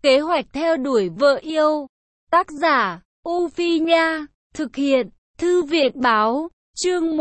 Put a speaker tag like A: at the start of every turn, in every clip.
A: Kế hoạch theo đuổi vợ yêu. Tác giả, U Phi Nha. Thực hiện, Thư viện Báo. Chương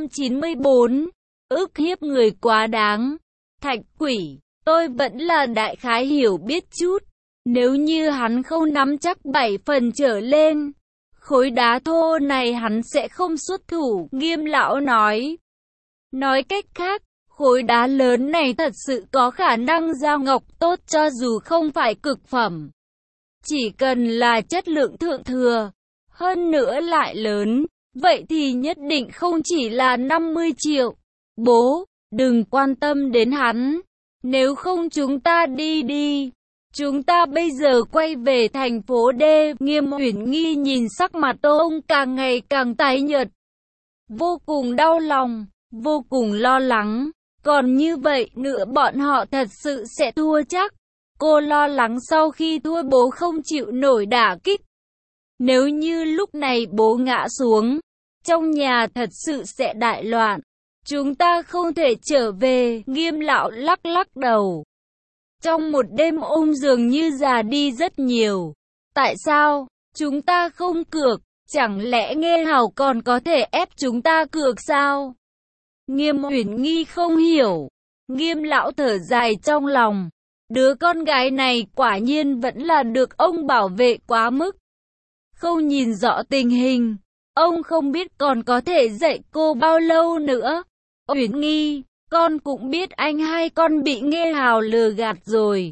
A: 194. Ức hiếp người quá đáng. Thạch Quỷ, tôi vẫn là đại khái hiểu biết chút. Nếu như hắn không nắm chắc 7 phần trở lên, khối đá thô này hắn sẽ không xuất thủ, Nghiêm lão nói. Nói cách khác, khối đá lớn này thật sự có khả năng giao ngọc tốt cho dù không phải cực phẩm. Chỉ cần là chất lượng thượng thừa, hơn nữa lại lớn, vậy thì nhất định không chỉ là 50 triệu. Bố, đừng quan tâm đến hắn, nếu không chúng ta đi. Chúng ta bây giờ quay về thành phố D. Nghiêm Uyển Nghi nhìn sắc mặt ông càng ngày càng tái nhợt, vô cùng đau lòng, vô cùng lo lắng. Còn như vậy nữa bọn họ thật sự sẽ thua chắc. Cô lo lắng sau khi thua bố không chịu nổi đả kích. Nếu như lúc này bố ngã xuống, trong nhà thật sự sẽ đại loạn. Chúng ta không thể trở về, Nghiêm lão lắc đầu. Trong một đêm ông dường như già đi rất nhiều. Tại sao? Chúng ta không cược, chẳng lẽ Nghe Hào còn có thể ép chúng ta cược sao? Nghiêm Uyển Nghi không hiểu. Nghiêm lão thở dài trong lòng. Đứa con gái này quả nhiên vẫn là được ông bảo vệ quá mức. Không nhìn rõ tình hình, ông không biết còn có thể dạy cô bao lâu nữa. Uyển Nghi, con cũng biết anh hai con bị Nghe Hào lừa gạt rồi.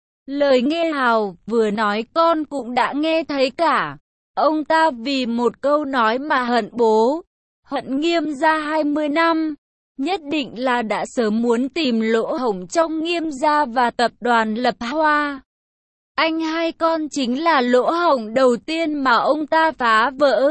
A: Lời Nghe Hào vừa nói con cũng đã nghe thấy cả. Ông ta vì một câu nói mà hận bố, hận Nghiêm gia 20 năm. Nhất định là đã sớm muốn tìm lỗ hổng trong Nghiêm gia và tập đoàn Lập Hoa. Anh hai con chính là lỗ hổng đầu tiên mà ông ta phá vỡ.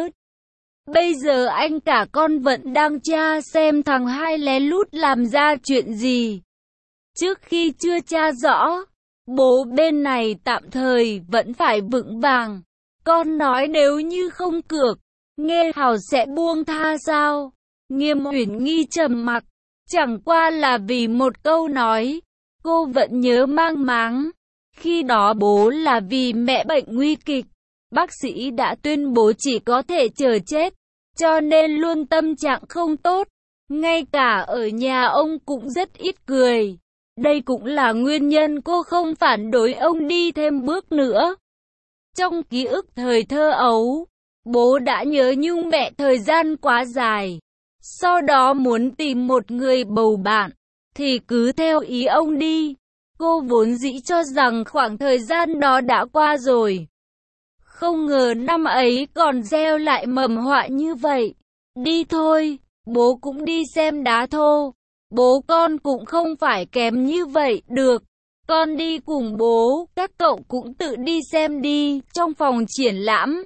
A: Bây giờ anh cả con vẫn đang tra xem thằng hai lén lút làm ra chuyện gì. Trước khi chưa tra rõ, bố bên này tạm thời vẫn phải vững vàng. Con nói nếu như không cược, Nghe Hào sẽ buông tha sao? Nghiêm Uyển Nghi trầm mặc, chẳng qua là vì một câu nói, cô vẫn nhớ mang máng. Khi đó bố là vì mẹ bệnh nguy kịch, bác sĩ đã tuyên bố chỉ có thể chờ chết, cho nên luôn tâm trạng không tốt. Ngay cả ở nhà ông cũng rất ít cười. Đây cũng là nguyên nhân cô không phản đối ông đi thêm bước nữa. Trong ký ức thời thơ ấu, bố đã nhớ nhung mẹ thời gian quá dài. Sau đó muốn tìm một người bầu bạn, thì cứ theo ý ông đi. Cô vốn dĩ cho rằng khoảng thời gian đó đã qua rồi. Không ngờ năm ấy còn gieo lại mầm họa như vậy. Đi thôi, bố cũng đi xem đá thô. Bố con cũng không phải kém như vậy được. Con đi cùng bố, các cậu cũng tự đi xem đi. Trong phòng triển lãm,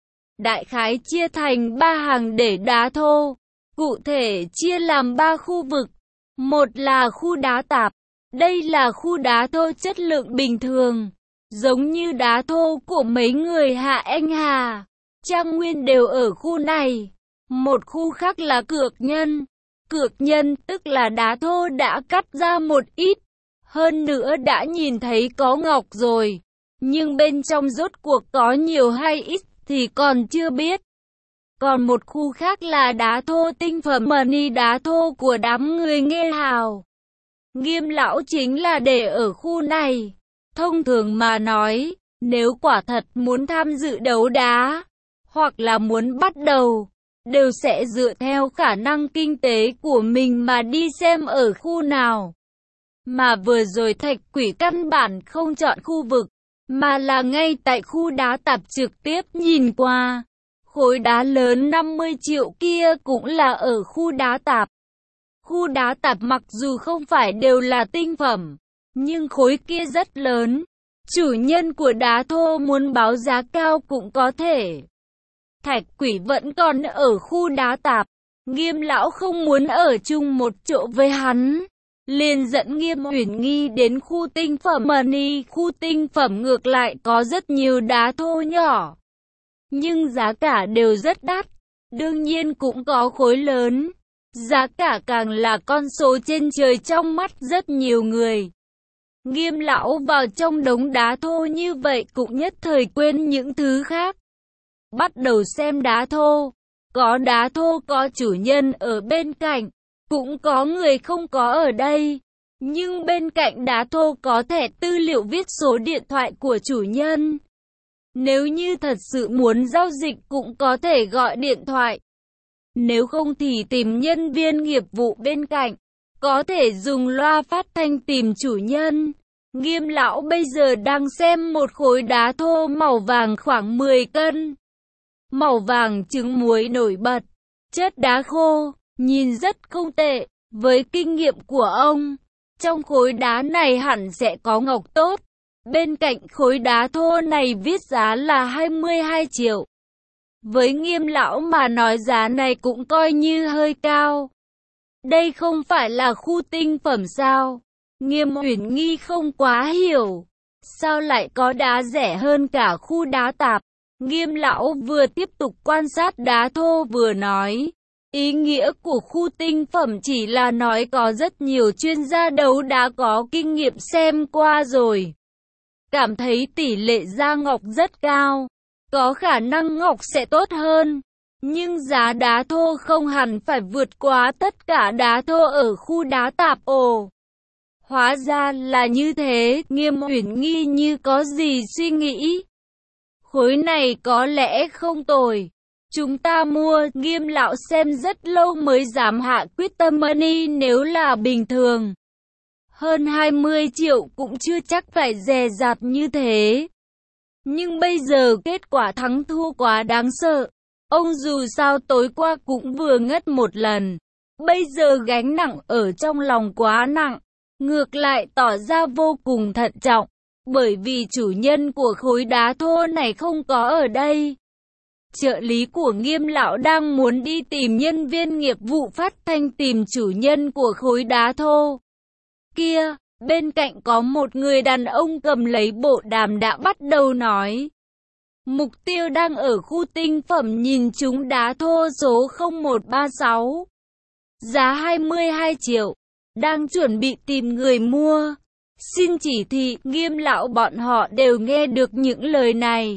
A: đại khái chia thành 3 hàng để đá thô. Cụ thể chia làm 3 khu vực. Một là khu đá tạp. Đây là khu đá thô chất lượng bình thường, giống như đá thô của mấy người Hạ Anh Hà, Trang Nguyên đều ở khu này. Một khu khác là cược nhân. Cược nhân tức là đá thô đã cắt ra một ít, hơn nữa đã nhìn thấy có ngọc rồi, nhưng bên trong rốt cuộc có nhiều hay ít thì còn chưa biết. Còn một khu khác là đá thô tinh phẩm money, đá thô của đám người Nghe Hào. Nghiêm lão chính là để ở khu này. Thông thường mà nói, nếu quả thật muốn tham dự đấu đá, hoặc là muốn bắt đầu, đều sẽ dựa theo khả năng kinh tế của mình mà đi xem ở khu nào. Mà vừa rồi Thạch Quỷ căn bản không chọn khu vực, mà là ngay tại khu đá tạp trực tiếp nhìn qua. Khối đá lớn 50 triệu kia cũng là ở khu đá tạp. Khu đá tạp mặc dù không phải đều là tinh phẩm, nhưng khối kia rất lớn. Chủ nhân của đá thô muốn báo giá cao cũng có thể. Thạch Quỷ vẫn còn ở khu đá tạp. Nghiêm lão không muốn ở chung một chỗ với hắn, liền dẫn Nghiêm Uyển Nghi đến khu tinh phẩm money. Khu tinh phẩm ngược lại có rất nhiều đá thô nhỏ, nhưng giá cả đều rất đắt. Đương nhiên cũng có khối lớn. Giá cả càng là con số trên trời trong mắt rất nhiều người. Nghiêm lão vào trong đống đá thô như vậy cũng nhất thời quên những thứ khác. Bắt đầu xem đá thô. Có đá thô có chủ nhân ở bên cạnh, cũng có người không có ở đây. Nhưng bên cạnh đá thô có thẻ tư liệu viết số điện thoại của chủ nhân. Nếu như thật sự muốn giao dịch cũng có thể gọi điện thoại. Nếu không thì tìm nhân viên nghiệp vụ bên cạnh. Có thể dùng loa phát thanh tìm chủ nhân. Nghiêm lão bây giờ đang xem một khối đá thô màu vàng khoảng 10 cân. Màu vàng trứng muối nổi bật. Chất đá khô, nhìn rất không tệ. Với kinh nghiệm của ông, trong khối đá này hẳn sẽ có ngọc tốt. Bên cạnh khối đá thô này viết giá là 22 triệu. Với Nghiêm lão mà nói giá này cũng coi như hơi cao. Đây không phải là khu tinh phẩm sao? Nghiêm Uyển Nghi không quá hiểu. Sao lại có đá rẻ hơn cả khu đá tạp? Nghiêm lão vừa tiếp tục quan sát đá thô vừa nói. Ý nghĩa của khu tinh phẩm chỉ là nói có rất nhiều chuyên gia đấu đá có kinh nghiệm xem qua rồi. Cảm thấy tỷ lệ ra ngọc rất cao. Có khả năng ngọc sẽ tốt hơn. Nhưng giá đá thô không hẳn phải vượt quá tất cả đá thô ở khu đá tạp. Ồ, hóa ra là như thế. Nghiêm Uyển Nghi như có gì suy nghĩ. Khối này có lẽ không tồi. Chúng ta mua. Nghiêm lão xem rất lâu mới dám hạ quyết tâm money. Nếu là bình thường, hơn 20 triệu cũng chưa chắc phải dè dặt như thế. Nhưng bây giờ kết quả thắng thua quá đáng sợ. Ông dù sao tối qua cũng vừa ngất một lần. Bây giờ gánh nặng ở trong lòng quá nặng. Ngược lại tỏ ra vô cùng thận trọng. Bởi vì chủ nhân của khối đá thô này không có ở đây. Trợ lý của Nghiêm lão đang muốn đi tìm nhân viên nghiệp vụ phát thanh tìm chủ nhân của khối đá thô. Kia, bên cạnh có một người đàn ông cầm lấy bộ đàm đã bắt đầu nói. Mục tiêu đang ở khu tinh phẩm nhìn chúng đá thô số 0136. Giá 22 triệu. Đang chuẩn bị tìm người mua. Xin chỉ thị. Nghiêm lão bọn họ đều nghe được những lời này.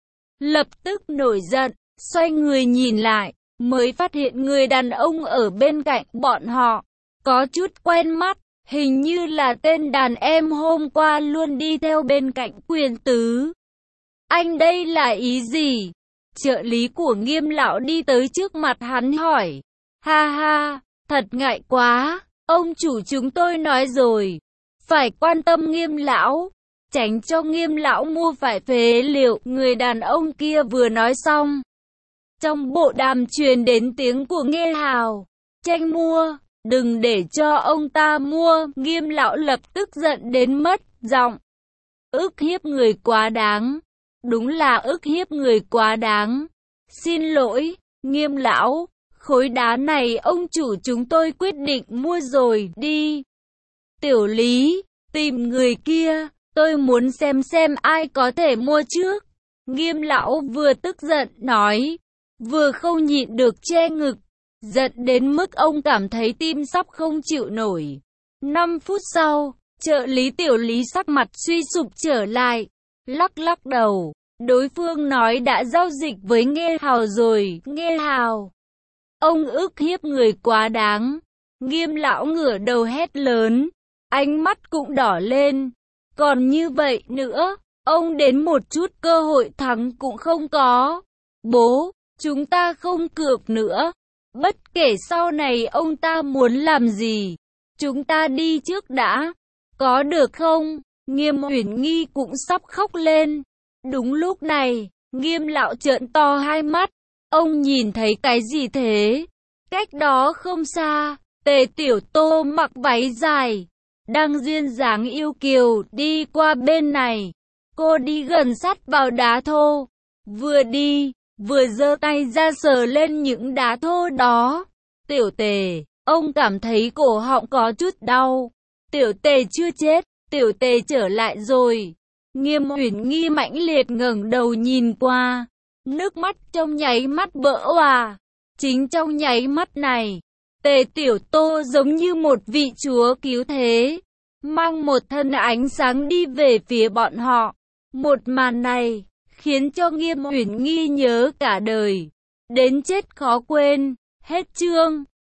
A: Lập tức nổi giận, xoay người nhìn lại, mới phát hiện người đàn ông ở bên cạnh bọn họ. Có chút quen mắt, hình như là tên đàn em hôm qua luôn đi theo bên cạnh Quyền Tứ. Anh đây là ý gì? Trợ lý của Nghiêm lão đi tới trước mặt hắn hỏi. Ha ha, thật ngại quá, ông chủ chúng tôi nói rồi. Phải quan tâm Nghiêm lão, tránh cho Nghiêm lão mua phải phế liệu. Người đàn ông kia vừa nói xong, trong bộ đàm truyền đến tiếng của Nghê Hào. Tranh mua, đừng để cho ông ta mua. Nghiêm lão lập tức giận đến mất giọng. Ức hiếp người quá đáng. Đúng là ức hiếp người quá đáng. Xin lỗi, Nghiêm lão, khối đá này ông chủ chúng tôi quyết định mua rồi, đi. Tiểu Lý, tìm người kia, tôi muốn xem ai có thể mua trước. Nghiêm lão vừa tức giận nói, vừa không nhịn được che ngực, giận đến mức ông cảm thấy tim sắp không chịu nổi. 5 phút sau, trợ lý Tiểu Lý sắc mặt suy sụp trở lại, lắc lắc đầu. Đối phương nói đã giao dịch với Nghê Hào rồi. Nghê Hào, ông ức hiếp người quá đáng. Nghiêm lão ngửa đầu hét lớn, ánh mắt cũng đỏ lên. Còn như vậy nữa, ông đến một chút cơ hội thắng cũng không có. Bố, chúng ta không cược nữa. Bất kể sau này ông ta muốn làm gì, chúng ta đi trước đã. Có được không? Nghiêm Uyển Nghi cũng sắp khóc lên. Đúng lúc này, Nghiêm lão trợn to hai mắt. Ông nhìn thấy cái gì thế? Cách đó không xa, Tề Tiểu Tô mặc váy dài, đang duyên dáng yêu kiều đi qua bên này. Cô đi gần sát vào đá thô, vừa đi, vừa giơ tay ra sờ lên những đá thô đó. Tiểu Tề, ông cảm thấy cổ họng có chút đau. Tiểu Tề chưa chết, Tiểu Tề trở lại rồi. Nghiêm Uyển Nghi mãnh liệt ngẩng đầu nhìn qua, nước mắt trong nháy mắt vỡ òa. Chính trong nháy mắt này, Tề Tiểu Tô giống như một vị chúa cứu thế, mang một thân ánh sáng đi về phía bọn họ. Một màn này khiến cho Nghiêm Uyển Nghi nhớ cả đời, đến chết khó quên. Hết chương.